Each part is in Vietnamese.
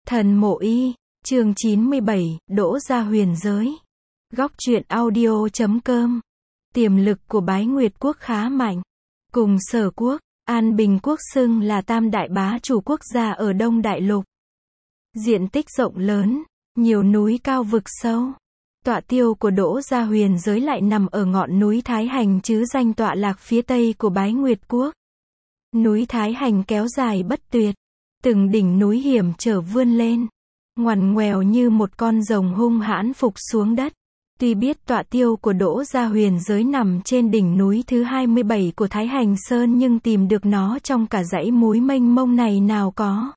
Thần Mộ Y, chương 97, Đỗ Gia huyền giới. Góc truyện audio.com. Tiềm lực của Bái Nguyệt quốc khá mạnh. Cùng Sở quốc, An Bình quốc xưng là tam đại bá chủ quốc gia ở Đông Đại Lục. Diện tích rộng lớn, nhiều núi cao vực sâu. Tọa tiêu của Đỗ Gia huyền giới lại nằm ở ngọn núi Thái Hành chứ danh tọa lạc phía tây của Bái Nguyệt quốc. Núi Thái Hành kéo dài bất tuyệt. Từng đỉnh núi hiểm trở vươn lên, ngoằn ngoèo như một con rồng hung hãn phục xuống đất. Tuy biết tọa tiêu của Đỗ Gia huyền giới nằm trên đỉnh núi thứ 27 của Thái Hành Sơn nhưng tìm được nó trong cả dãy núi mênh mông này nào có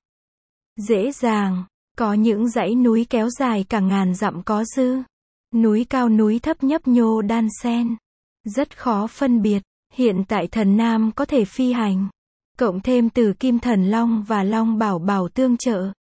dễ dàng. Có những dãy núi kéo dài cả ngàn dặm có dư. Núi cao núi thấp nhấp nhô đan xen. Rất khó phân biệt. Hiện tại Thần Nam có thể phi hành. Cộng thêm Tử Kim Thần Long và Long Bảo Bảo tương trợ.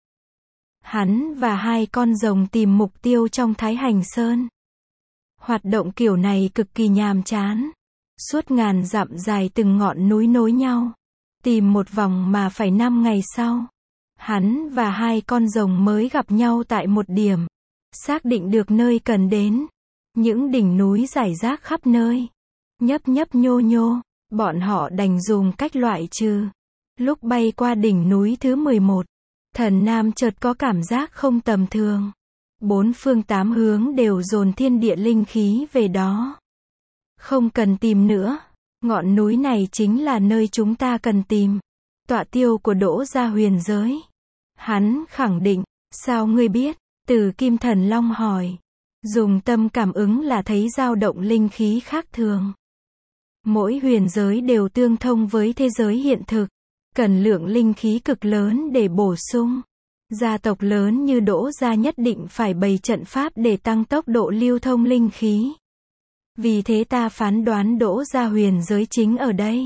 Hắn và hai con rồng tìm mục tiêu trong Thái Hành Sơn. Hoạt động kiểu này cực kỳ nhàm chán. Suốt ngàn dặm dài từng ngọn núi nối nhau. Tìm một vòng mà phải 5 ngày sau. Hắn và hai con rồng mới gặp nhau tại một điểm. Xác định được nơi cần đến. Những đỉnh núi rải rác khắp nơi. Nhấp nhấp nhô nhô. Bọn họ đành dùng cách loại trừ. Lúc bay qua đỉnh núi thứ 11, Thần Nam chợt có cảm giác không tầm thường. 4 phương 8 hướng đều dồn thiên địa linh khí về đó. Không cần tìm nữa. Ngọn núi này chính là nơi chúng ta cần tìm. Tọa tiêu của Đỗ Gia huyền giới. Hắn khẳng định. Sao ngươi biết? Tử Kim Thần Long hỏi. Dùng tâm cảm ứng là thấy dao động linh khí khác thường. Mỗi huyền giới đều tương thông với thế giới hiện thực. Cần lượng linh khí cực lớn để bổ sung. Gia tộc lớn như Đỗ Gia nhất định phải bày trận pháp để tăng tốc độ lưu thông linh khí. Vì thế ta phán đoán Đỗ Gia huyền giới chính ở đây.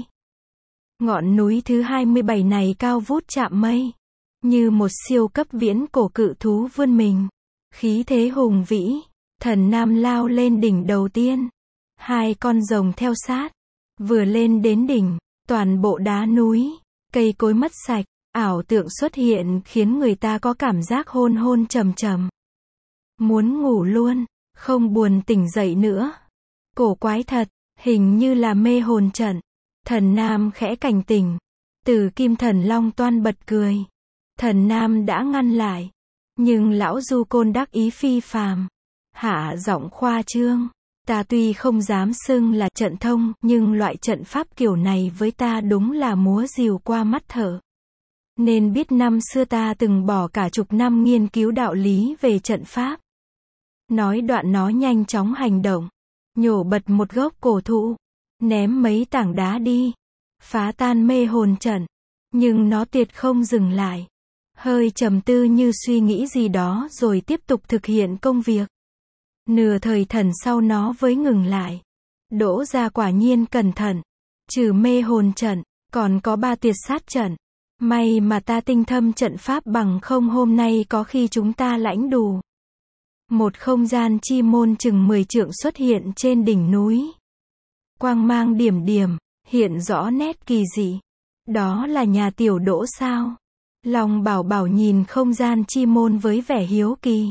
Ngọn núi thứ 27 này cao vút chạm mây. Như một siêu cấp viễn cổ cự thú vươn mình. Khí thế hùng vĩ. Thần Nam lao lên đỉnh đầu tiên. Hai con rồng theo sát. Vừa lên đến đỉnh, toàn bộ đá núi, cây cối mất sạch, ảo tượng xuất hiện khiến người ta có cảm giác hôn hôn trầm trầm. Muốn ngủ luôn, không buồn tỉnh dậy nữa. Cổ quái thật, hình như là mê hồn trận. Thần Nam khẽ cảnh tỉnh. Tử Kim Thần Long toan bật cười. Thần Nam đã ngăn lại. Nhưng lão Du Côn đắc ý phi phàm. Hạ giọng khoa trương. Ta tuy không dám xưng là trận thông, nhưng loại trận pháp kiểu này với ta đúng là múa rìu qua mắt thở. Nên biết năm xưa ta từng bỏ cả chục năm nghiên cứu đạo lý về trận pháp. Nói đoạn nó nhanh chóng hành động. Nhổ bật một gốc cổ thụ. Ném mấy tảng đá đi. Phá tan mê hồn trận. Nhưng nó tuyệt không dừng lại. Hơi trầm tư như suy nghĩ gì đó rồi tiếp tục thực hiện công việc. Nửa thời thần sau nó mới ngừng lại. Đỗ Gia quả nhiên cẩn thận. Trừ mê hồn trận, còn có 3 tuyệt sát trận. May mà ta tinh thâm trận pháp bằng không hôm nay có khi chúng ta lãnh đủ. Một không gian chi môn chừng 10 trượng xuất hiện trên đỉnh núi. Quang mang điểm điểm, hiện rõ nét kỳ dị. Đó là nhà tiểu Đỗ sao? Long Bảo Bảo nhìn không gian chi môn với vẻ hiếu kỳ.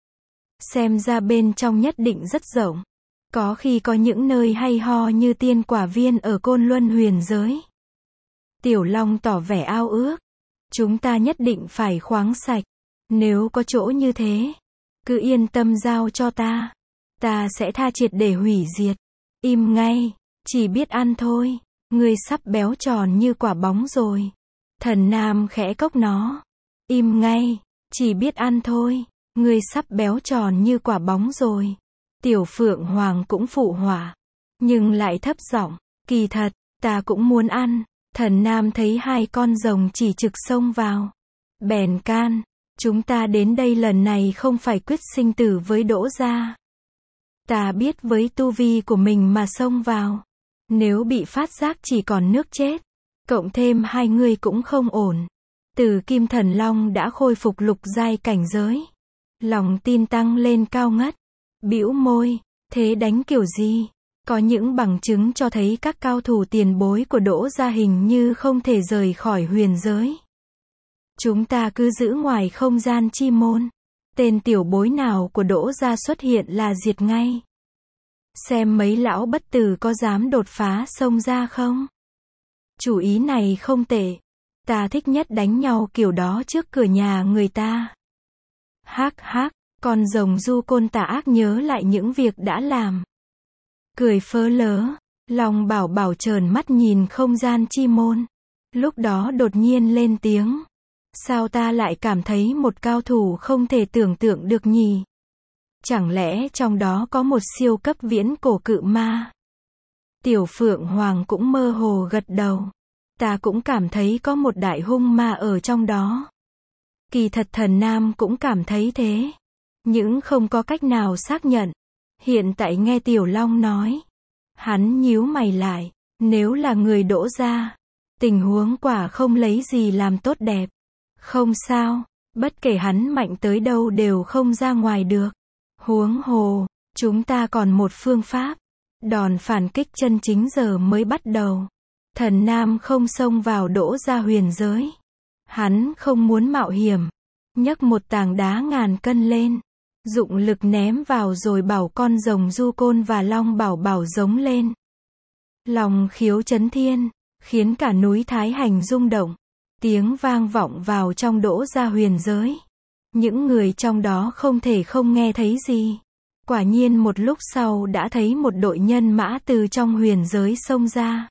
Xem ra bên trong nhất định rất rộng. Có khi có những nơi hay ho như tiên quả viên ở Côn Luân huyền giới. Tiểu Long tỏ vẻ ao ước. Chúng ta nhất định phải khoáng sạch. Nếu có chỗ như thế, cứ yên tâm giao cho ta. Ta sẽ tha triệt để hủy diệt. Im ngay, chỉ biết ăn thôi. Ngươi sắp béo tròn như quả bóng rồi. Thần Nam khẽ cốc nó. Im ngay, chỉ biết ăn thôi. Ngươi sắp béo tròn như quả bóng rồi. Tiểu Phượng Hoàng cũng phụ họa. Nhưng lại thấp giọng. Kỳ thật, ta cũng muốn ăn. Thần Nam thấy hai con rồng chỉ trực xông vào. Bèn can. Chúng ta đến đây lần này không phải quyết sinh tử với Đỗ Gia. Ta biết với tu vi của mình mà xông vào. Nếu bị phát giác chỉ còn nước chết. Cộng thêm hai người cũng không ổn. Tử Kim Thần Long đã khôi phục lục giai cảnh giới. Lòng tin tăng lên cao ngất. Bĩu môi, thế đánh kiểu gì? Có những bằng chứng cho thấy các cao thủ tiền bối của Đỗ Gia hình như không thể rời khỏi huyền giới. Chúng ta cứ giữ ngoài không gian chi môn. Tên tiểu bối nào của Đỗ gia xuất hiện là diệt ngay. Xem mấy lão bất tử có dám đột phá xông ra không? Chủ ý này không tệ. Ta thích nhất đánh nhau kiểu đó trước cửa nhà người ta. Hắc hắc, con rồng du côn tà ác nhớ lại những việc đã làm. Cười phớ lớ, Long Bảo Bảo trợn mắt nhìn không gian chi môn. Lúc đó đột nhiên lên tiếng. Sao ta lại cảm thấy một cao thủ không thể tưởng tượng được nhỉ? Chẳng lẽ trong đó có một siêu cấp viễn cổ cự ma? Tiểu Phượng Hoàng cũng mơ hồ gật đầu. Ta cũng cảm thấy có một đại hung ma ở trong đó. Kỳ thật Thần Nam cũng cảm thấy thế. Nhưng không có cách nào xác nhận. Hiện tại nghe Tiểu Long nói. Hắn nhíu mày lại. Nếu là người Đỗ gia, tình huống quả không lấy gì làm tốt đẹp. Không sao. Bất kể hắn mạnh tới đâu đều không ra ngoài được. Huống hồ, chúng ta còn một phương pháp. Đòn phản kích chân chính giờ mới bắt đầu. Thần Nam không xông vào Đỗ gia huyền giới. Hắn không muốn mạo hiểm. Nhấc một tảng đá ngàn cân lên. Dụng lực ném vào rồi bảo con rồng du côn và Long Bảo Bảo giống lên. Lòng khiếu chấn thiên, khiến cả núi Thái Hành rung động. Tiếng vang vọng vào trong Đỗ gia huyền giới. Những người trong đó không thể không nghe thấy gì. Quả nhiên một lúc sau đã thấy một đội nhân mã từ trong huyền giới xông ra.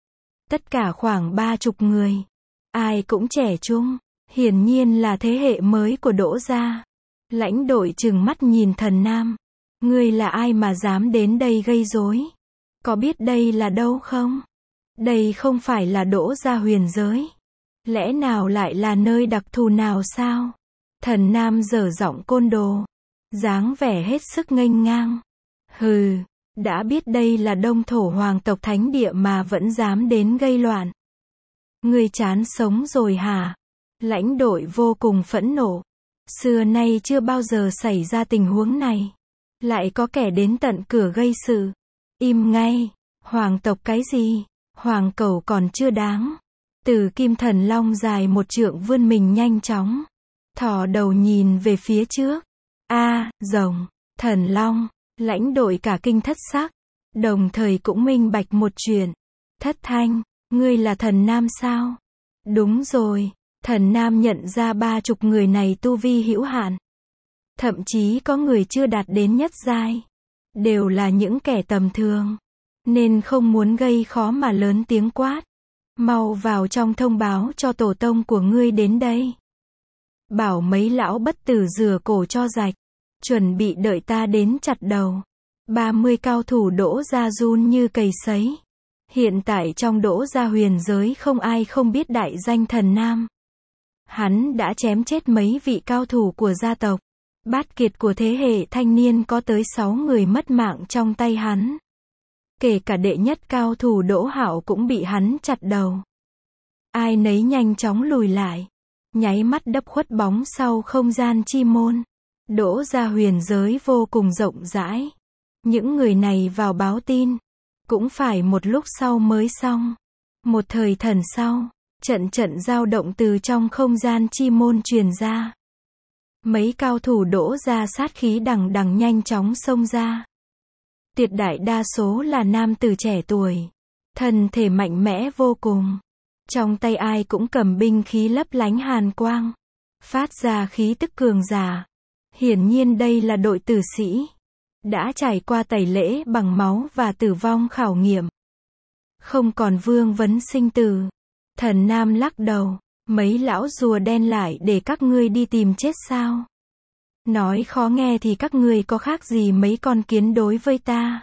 Tất cả khoảng 30 người. Ai cũng trẻ trung. Hiển nhiên là thế hệ mới của Đỗ gia. Lãnh đội trừng mắt nhìn Thần Nam. Ngươi là ai mà dám đến đây gây rối? Có biết đây là đâu không? Đây không phải là Đỗ gia huyền giới. Lẽ nào lại là nơi đặc thù nào sao? Thần Nam dở giọng côn đồ. Dáng vẻ hết sức nghênh ngang. Hừ, đã biết đây là Đông Thổ hoàng tộc thánh địa mà vẫn dám đến gây loạn. Ngươi chán sống rồi hả? Lãnh đội vô cùng phẫn nộ. Xưa nay chưa bao giờ xảy ra tình huống này. Lại có kẻ đến tận cửa gây sự. Im ngay, hoàng tộc cái gì? Hoàng cẩu còn chưa đáng. Từ Kim Thần Long dài 1 trượng vươn mình nhanh chóng. Thò đầu nhìn về phía trước. Rồng, Thần Long, lãnh đội cả kinh thất sắc. Đồng thời cũng minh bạch một chuyện. Thất Thanh, ngươi là Thần Nam sao? Đúng rồi, Thần Nam nhận ra 30 người này tu vi hữu hạn. Thậm chí có người chưa đạt đến nhất giai. Đều là những kẻ tầm thường. Nên không muốn gây khó mà lớn tiếng quát. Mau vào trong thông báo cho tổ tông của ngươi đến đây. Bảo mấy lão bất tử rửa cổ cho rạch. Chuẩn bị đợi ta đến chặt đầu. 30 cao thủ Đỗ gia run như cầy sấy. Hiện tại trong Đỗ gia huyền giới không ai không biết đại danh Thần Nam. Hắn đã chém chết mấy vị cao thủ của gia tộc. Bát kiệt của thế hệ thanh niên có tới 6 người mất mạng trong tay hắn. Kể cả đệ nhất cao thủ Đỗ Hạo cũng bị hắn chặt đầu. Ai nấy nhanh chóng lùi lại. Nháy mắt đấp khuất bóng sau không gian chi môn. Đỗ gia huyền giới vô cùng rộng rãi. Những người này vào báo tin. Cũng phải một lúc sau mới xong. Một thời thần sau, trận dao động từ trong không gian chi môn truyền ra. Mấy cao thủ Đỗ gia sát khí đằng đằng nhanh chóng xông ra. Tuyệt đại đa số là nam tử trẻ tuổi. Thân thể mạnh mẽ vô cùng. Trong tay ai cũng cầm binh khí lấp lánh hàn quang. Phát ra khí tức cường giả. Hiển nhiên đây là đội tử sĩ. Đã trải qua tẩy lễ bằng máu và tử vong khảo nghiệm. Không còn vương vấn sinh tử. Thần Nam lắc đầu. Mấy lão rùa đen lại để các ngươi đi tìm chết sao? Nói khó nghe thì các ngươi có khác gì mấy con kiến đối với ta?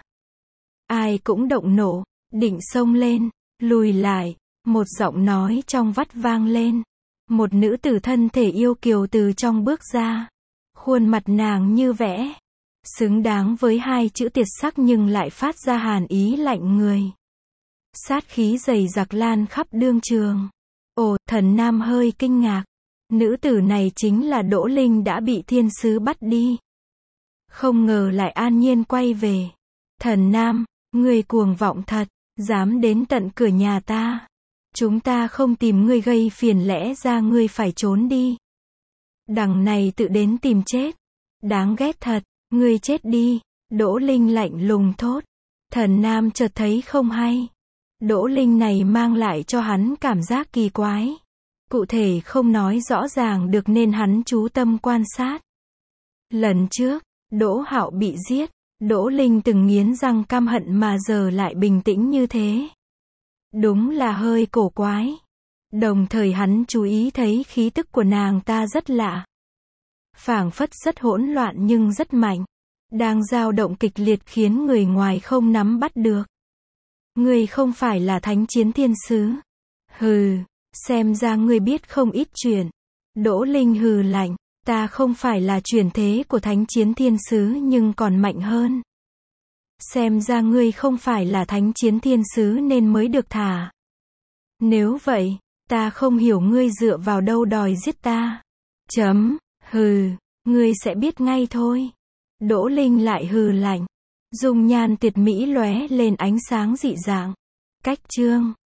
Ai cũng động nộ, định xông lên, lùi lại. Một giọng nói trong vắt vang lên. Một nữ tử thân thể yêu kiều từ trong bước ra. Khuôn mặt nàng như vẽ. Xứng đáng với 2 chữ tiệt sắc nhưng lại phát ra hàn ý lạnh người. Sát khí dày dặc lan khắp đương trường. Ồ, Thần Nam hơi kinh ngạc. Nữ tử này chính là Đỗ Linh đã bị thiên sứ bắt đi. Không ngờ lại an nhiên quay về. Thần Nam, ngươi cuồng vọng thật, dám đến tận cửa nhà ta. Chúng ta không tìm ngươi gây phiền, lẽ ra ngươi phải trốn đi. Đằng này tự đến tìm chết. Đáng ghét thật, ngươi chết đi. Đỗ Linh lạnh lùng thốt. Thần Nam chợt thấy không hay. Đỗ Linh này mang lại cho hắn cảm giác kỳ quái. Cụ thể không nói rõ ràng được nên hắn chú tâm quan sát. Lần trước, Đỗ Hạo bị giết, Đỗ Linh từng nghiến răng căm hận mà giờ lại bình tĩnh như thế. Đúng là hơi cổ quái. Đồng thời hắn chú ý thấy khí tức của nàng ta rất lạ. Phảng phất rất hỗn loạn nhưng rất mạnh. Đang dao động kịch liệt khiến người ngoài không nắm bắt được. Ngươi không phải là Thánh Chiến Thiên Sứ. Hừ, xem ra ngươi biết không ít chuyện. Đỗ Linh hừ lạnh, ta không phải là chuyển thế của Thánh Chiến Thiên Sứ nhưng còn mạnh hơn. Xem ra ngươi không phải là Thánh Chiến Thiên Sứ nên mới được thả. Nếu vậy, ta không hiểu ngươi dựa vào đâu đòi giết ta. Hừ, ngươi sẽ biết ngay thôi. Đỗ Linh lại hừ lạnh. Dung nhan tuyệt mỹ lóe lên ánh sáng dị dạng. Cách chương